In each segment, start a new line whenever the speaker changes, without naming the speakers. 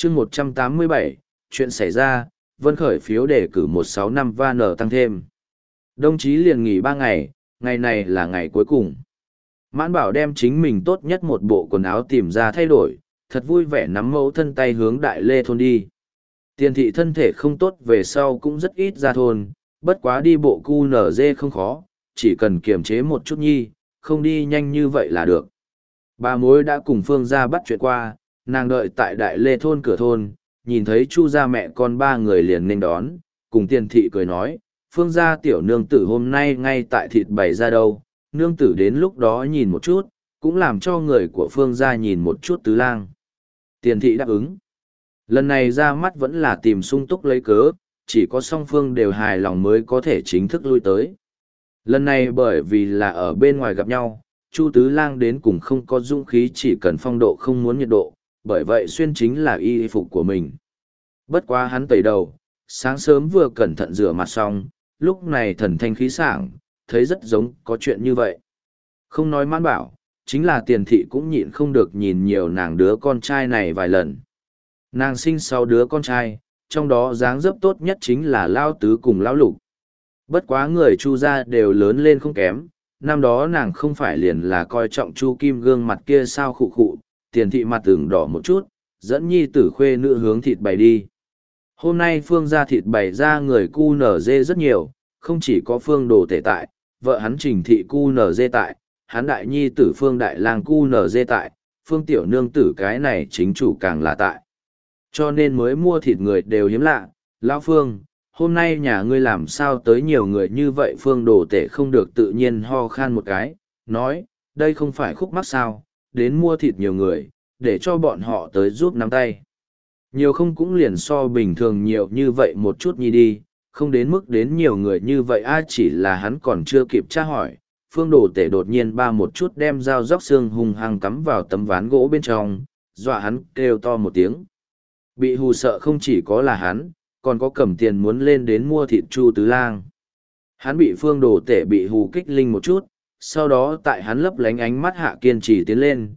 chương 187, chuyện xảy ra, Vân khởi phiếu đề cử 165 van tăng thêm. Đồng chí liền nghỉ 3 ngày, ngày này là ngày cuối cùng. Mãn Bảo đem chính mình tốt nhất một bộ quần áo tìm ra thay đổi, thật vui vẻ nắm mẫu thân tay hướng Đại Lê thôn đi. Tiền thị thân thể không tốt về sau cũng rất ít ra thôn, bất quá đi bộ cu nở dê không khó, chỉ cần kiềm chế một chút nhi, không đi nhanh như vậy là được. Bà mối đã cùng Phương gia bắt chuyện qua, nàng đợi tại Đại Lê thôn cửa thôn, nhìn thấy Chu gia mẹ con ba người liền nên đón, cùng Tiền thị cười nói, Phương gia tiểu nương tử hôm nay ngay tại thịt bày ra đâu, nương tử đến lúc đó nhìn một chút, cũng làm cho người của Phương gia nhìn một chút tứ lang. Tiền thị đáp ứng. Lần này ra mắt vẫn là tìm sung túc lấy cớ, chỉ có song phương đều hài lòng mới có thể chính thức lui tới. Lần này bởi vì là ở bên ngoài gặp nhau, Chu Tứ Lang đến cùng không có dũng khí, chỉ cần phong độ không muốn nhiệt độ, bởi vậy xuyên chính là y phục của mình. Bất quá hắn tẩy đầu, sáng sớm vừa cẩn thận rửa mặt xong, lúc này thần thanh khí sảng, thấy rất giống có chuyện như vậy. Không nói Mãn Bảo, chính là Tiền thị cũng nhịn không được nhìn nhiều nàng đứa con trai này vài lần. Nàng sinh 6 đứa con trai, trong đó dáng dấp tốt nhất chính là Lao Tứ cùng Lão Lục. Bất quá người Chu gia đều lớn lên không kém, năm đó nàng không phải liền là coi trọng Chu Kim gương mặt kia sao khụ khụ, Tiền thị mặt tưởng đỏ một chút, dẫn nhi tử khuê nữ hướng thịt bày đi. Hôm nay Phương gia thịt bày ra người cu nở dê rất nhiều, không chỉ có Phương Đồ Tể tại, vợ hắn Trình thị cu nở dê tại, hắn đại nhi tử Phương Đại Lang cu nở dê tại, Phương Tiểu Nương tử cái này chính chủ càng là tại. Cho nên mới mua thịt người đều hiếm lạ, Lão Phương, hôm nay nhà ngươi làm sao tới nhiều người như vậy? Phương Đồ Tể không được tự nhiên ho khan một cái, nói, đây không phải khúc mắc sao, đến mua thịt nhiều người, để cho bọn họ tới giúp nắm tay. Nhiều không cũng liền so bình thường nhiều như vậy một chút nhi đi, không đến mức đến nhiều người như vậy chỉ là hắn còn chưa kịp tra hỏi. Phương Đồ Tể đột nhiên ba một chút đem dao róc xương hung hăng cắm vào tấm ván gỗ bên trong, dọa hắn kêu to một tiếng. Bị hù sợ không chỉ có là hắn, còn có cầm tiền muốn lên đến mua thịt Chu Tứ Lang. Hắn bị Phương Đồ Tể bị hù kích linh một chút, sau đó tại hắn lấp lánh ánh mắt hạ kiên trì tiến lên,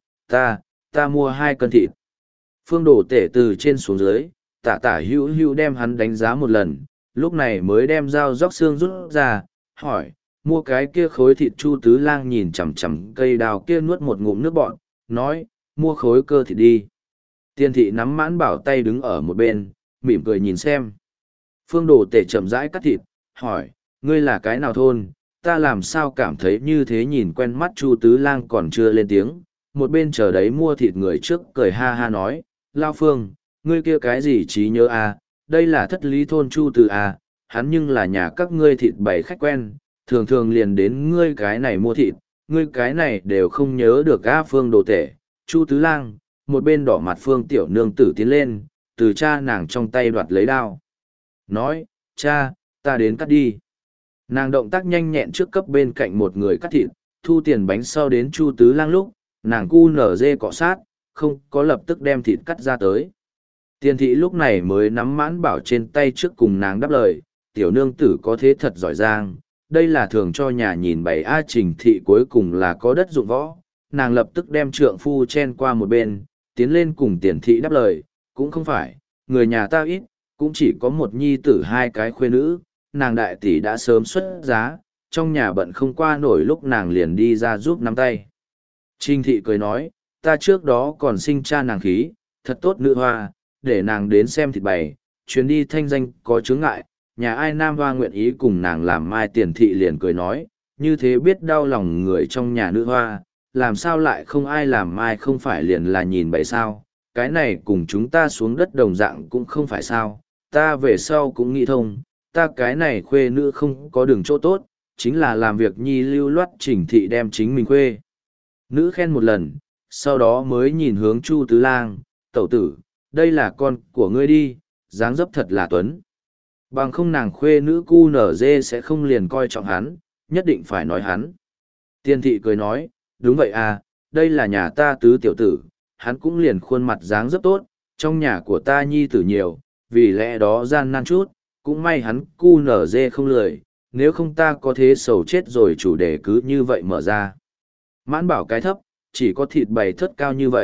ta mua 2 cân thịt. Phương Đồ Tể từ trên xuống dưới, tả hữu hữu đem hắn đánh giá một lần, lúc này mới đem dao róc xương rút ra, hỏi, mua cái kia khối thịt? Chu Tứ Lang nhìn chằm chằm cây đào kia nuốt một ngụm nước bọt, nói, mua khối cơ thịt đi. Tiền thị nắm Mãn Bảo tay đứng ở một bên, mỉm cười nhìn xem. Phương Đồ Tể chậm rãi cắt thịt, hỏi, ngươi là cái nào thôn? Ta làm sao cảm thấy như thế? Nhìn quen mắt. Chu Tứ Lang còn chưa lên tiếng, một bên chờ đấy mua thịt người trước cười ha ha nói, Lao Phương, ngươi kia cái gì trí nhớ đây là Thất Lý thôn Chu Từ hắn nhưng là nhà các ngươi thịt bày khách quen, thường thường liền đến ngươi cái này mua thịt, ngươi cái này đều không nhớ được Phương Đồ Tể. Chu Tứ Lang, một bên đỏ mặt Phương Tiểu Nương tử tiến lên, từ cha nàng trong tay đoạt lấy đao. Nói, cha, ta đến cắt đi. Nàng động tác nhanh nhẹn trước cấp bên cạnh một người cắt thịt, thu tiền bánh sau đến Chu Tứ Lang lúc, nàng cu nở dê cọ sát, không có lập tức đem thịt cắt ra tới. Tiền thị lúc này mới nắm Mãn Bảo trên tay trước cùng nàng đáp lời, tiểu nương tử có thế thật giỏi giang, đây là thường cho nhà nhìn bày. Trình thị cuối cùng là có đất dụng võ, nàng lập tức đem trượng phu chen qua một bên, tiến lên cùng Tiền thị đáp lời, cũng không phải, người nhà ta ít, cũng chỉ có một nhi tử 2 cái khuê nữ, nàng đại tỷ đã sớm xuất giá, trong nhà bận không qua nổi lúc nàng liền đi ra giúp nắm tay. Trình thị cười nói, ta trước đó còn sinh cha nàng khí, thật tốt nữ hoa, để nàng đến xem thịt bày, chuyến đi thanh danh có chướng ngại, nhà ai nam hoa nguyện ý cùng nàng làm mai? Tiền thị liền cười nói, như thế biết đau lòng người trong nhà nữ hoa, làm sao lại không ai làm mai? Không phải liền là nhìn bày sao, cái này cùng chúng ta xuống đất đồng dạng cũng không phải sao, ta về sau cũng nghĩ thông, ta cái này khuê nữ không có đường chỗ tốt, chính là làm việc nhi lưu loát. Trình thị đem chính mình khuê nữ khen một lần, sau đó mới nhìn hướng Chu Tứ Lang, tẩu tử, đây là con của ngươi đi, dáng dấp thật là tuấn. Bằng không nàng khuê nữ cu nở dê sẽ không liền coi trọng hắn, nhất định phải nói hắn. Tiền thị cười nói, đúng vậy đây là nhà ta tứ tiểu tử, hắn cũng liền khuôn mặt dáng dấp tốt, trong nhà của ta nhi tử nhiều, vì lẽ đó gian nan chút, cũng may hắn cu nở dê không lười, nếu không ta có thế sầu chết rồi. Chủ đề cứ như vậy mở ra. Mãn Bảo cái thấp, chỉ có thịt bày thất cao như vậy,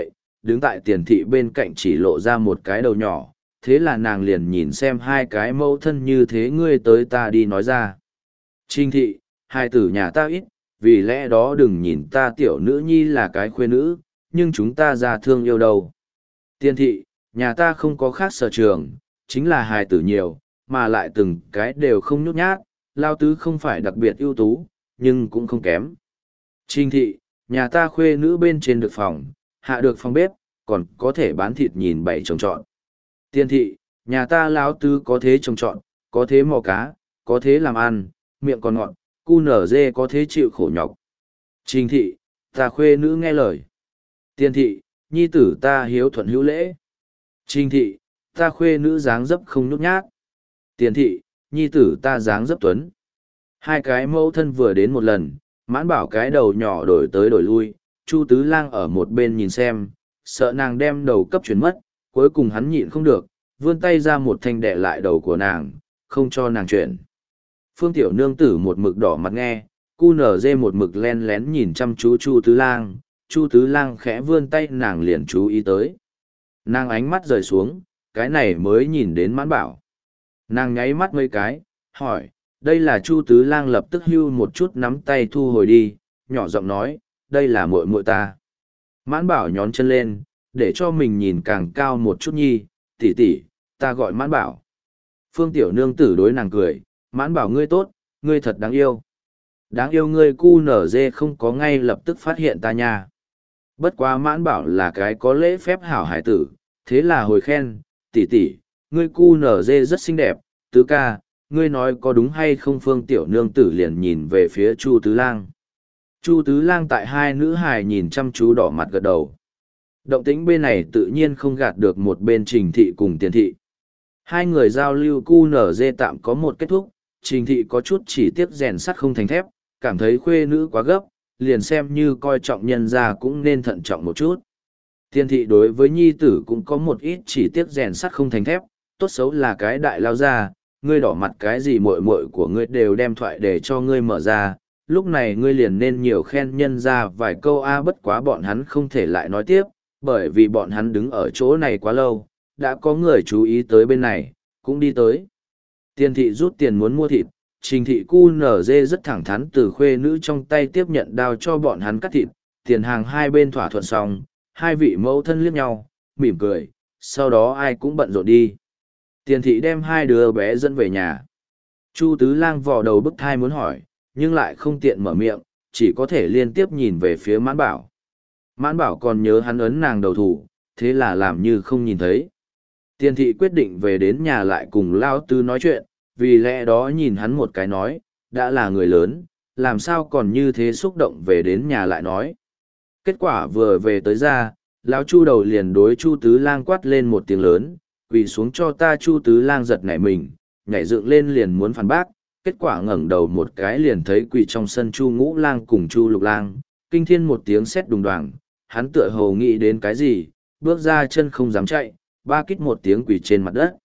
đứng tại tiền thị bên cạnh chỉ lộ ra một cái đầu nhỏ, thế là nàng liền nhìn xem hai cái mẫu thân như thế ngươi tới ta đi nói ra. Trình thị, hai tử nhà ta ít, vì lẽ đó đừng nhìn ta tiểu nữ nhi là cái khuê nữ, nhưng chúng ta ra thương yêu đâu. Tiền thị, nhà ta không có khác sở trường, chính là hài tử nhiều, mà lại từng cái đều không nhút nhát, lao tứ không phải đặc biệt ưu tú, nhưng cũng không kém. Trình thị, nhà ta khuê nữ bên trên được phòng, hạ được phòng bếp, còn có thể bán thịt nhìn bảy trồng trọt. Tiền thị, nhà ta lão tứ có thế trồng trọt, có thế mò cá, có thế làm ăn, miệng còn ngọt, cu nở dê có thế chịu khổ nhọc. Trình thị, ta khuê nữ nghe lời. Tiền thị, nhi tử ta hiếu thuận hữu lễ. Trình thị, ta khuê nữ dáng dấp không nhút nhát. Tiền thị, nhi tử ta dáng dấp tuấn. Hai cái mẫu thân vừa đến một lần, mãn bảo cái đầu nhỏ đổi tới đổi lui, Chu Tứ Lang ở một bên nhìn xem, sợ nàng đem đầu cấp chuyển mất, cuối cùng hắn nhịn không được, vươn tay ra một thanh đẻ lại đầu của nàng, không cho nàng chuyển. Phương Tiểu Nương Tử một mực đỏ mặt nghe, cu nở dê một mực len lén nhìn chăm chú Chu Tứ Lang, Chu Tứ Lang khẽ vươn tay nàng liền chú ý tới. Nàng ánh mắt rời xuống, cái này mới nhìn đến mãn bảo. Nàng nháy mắt mấy cái, hỏi, đây là Chu Tứ Lang lập tức hưu một chút nắm tay thu hồi đi, nhỏ giọng nói, đây là muội muội ta. Mãn bảo nhón chân lên, để cho mình nhìn càng cao một chút nhi, tỷ tỷ, ta gọi mãn bảo. Phương Tiểu Nương Tử đối nàng cười, mãn bảo ngươi tốt, ngươi thật đáng yêu. Đáng yêu ngươi cu nở dê không có ngay lập tức phát hiện ta nha. Bất quá mãn bảo là cái có lễ phép hảo hải tử, thế là hồi khen, tỷ tỷ, ngươi cu nở dê rất xinh đẹp, tứ ca, ngươi nói có đúng hay không. Phương Tiểu Nương Tử liền nhìn về phía Chu Tứ Lang. Chu Tứ Lang tại hai nữ hài nhìn chăm chú đỏ mặt gật đầu. Động tĩnh bên này tự nhiên không gạt được một bên Trình thị cùng Tiền thị. Hai người giao lưu cu nở dê tạm có một kết thúc, Trình thị có chút chỉ tiếc rèn sắt không thành thép, cảm thấy khuê nữ quá gấp, liền xem như coi trọng nhân ra cũng nên thận trọng một chút. Tiền thị đối với nhi tử cũng có một ít chỉ tiếc rèn sắt không thành thép, tốt xấu là cái đại lao ra, ngươi đỏ mặt cái gì muội muội của ngươi đều đem thoại để cho ngươi mở ra, lúc này ngươi liền nên nhiều khen nhân ra vài câu bất quá bọn hắn không thể lại nói tiếp, bởi vì bọn hắn đứng ở chỗ này quá lâu, đã có người chú ý tới bên này, cũng đi tới. Tiền thị rút tiền muốn mua thịt, Trình thị cu nở dê rất thẳng thắn từ khuê nữ trong tay tiếp nhận đao cho bọn hắn cắt thịt, tiền hàng hai bên thỏa thuận xong, hai vị mẫu thân liếc nhau, mỉm cười, sau đó ai cũng bận rộn đi. Tiền thị đem hai đứa bé dẫn về nhà. Chu Tứ Lang vò đầu bức thai muốn hỏi, nhưng lại không tiện mở miệng, chỉ có thể liên tiếp nhìn về phía mãn bảo. Mãn bảo còn nhớ hắn ấn nàng đầu thủ, thế là làm như không nhìn thấy. Tiền thị quyết định về đến nhà lại cùng Lao Tứ nói chuyện, vì lẽ đó nhìn hắn một cái nói, đã là người lớn, làm sao còn như thế xúc động về đến nhà lại nói. Kết quả vừa về tới ra, Lão Chu đầu liền đối Chu Tứ Lang quát lên một tiếng lớn, quỳ xuống cho ta. Chu Tứ Lang giật nảy mình, nhảy dựng lên liền muốn phản bác, kết quả ngẩng đầu một cái liền thấy quỳ trong sân Chu Ngũ Lang cùng Chu Lục Lang, kinh thiên một tiếng sét đùng đoàng, hắn tựa hồ nghĩ đến cái gì, bước ra chân không dám chạy, ba kít một tiếng quỳ trên mặt đất.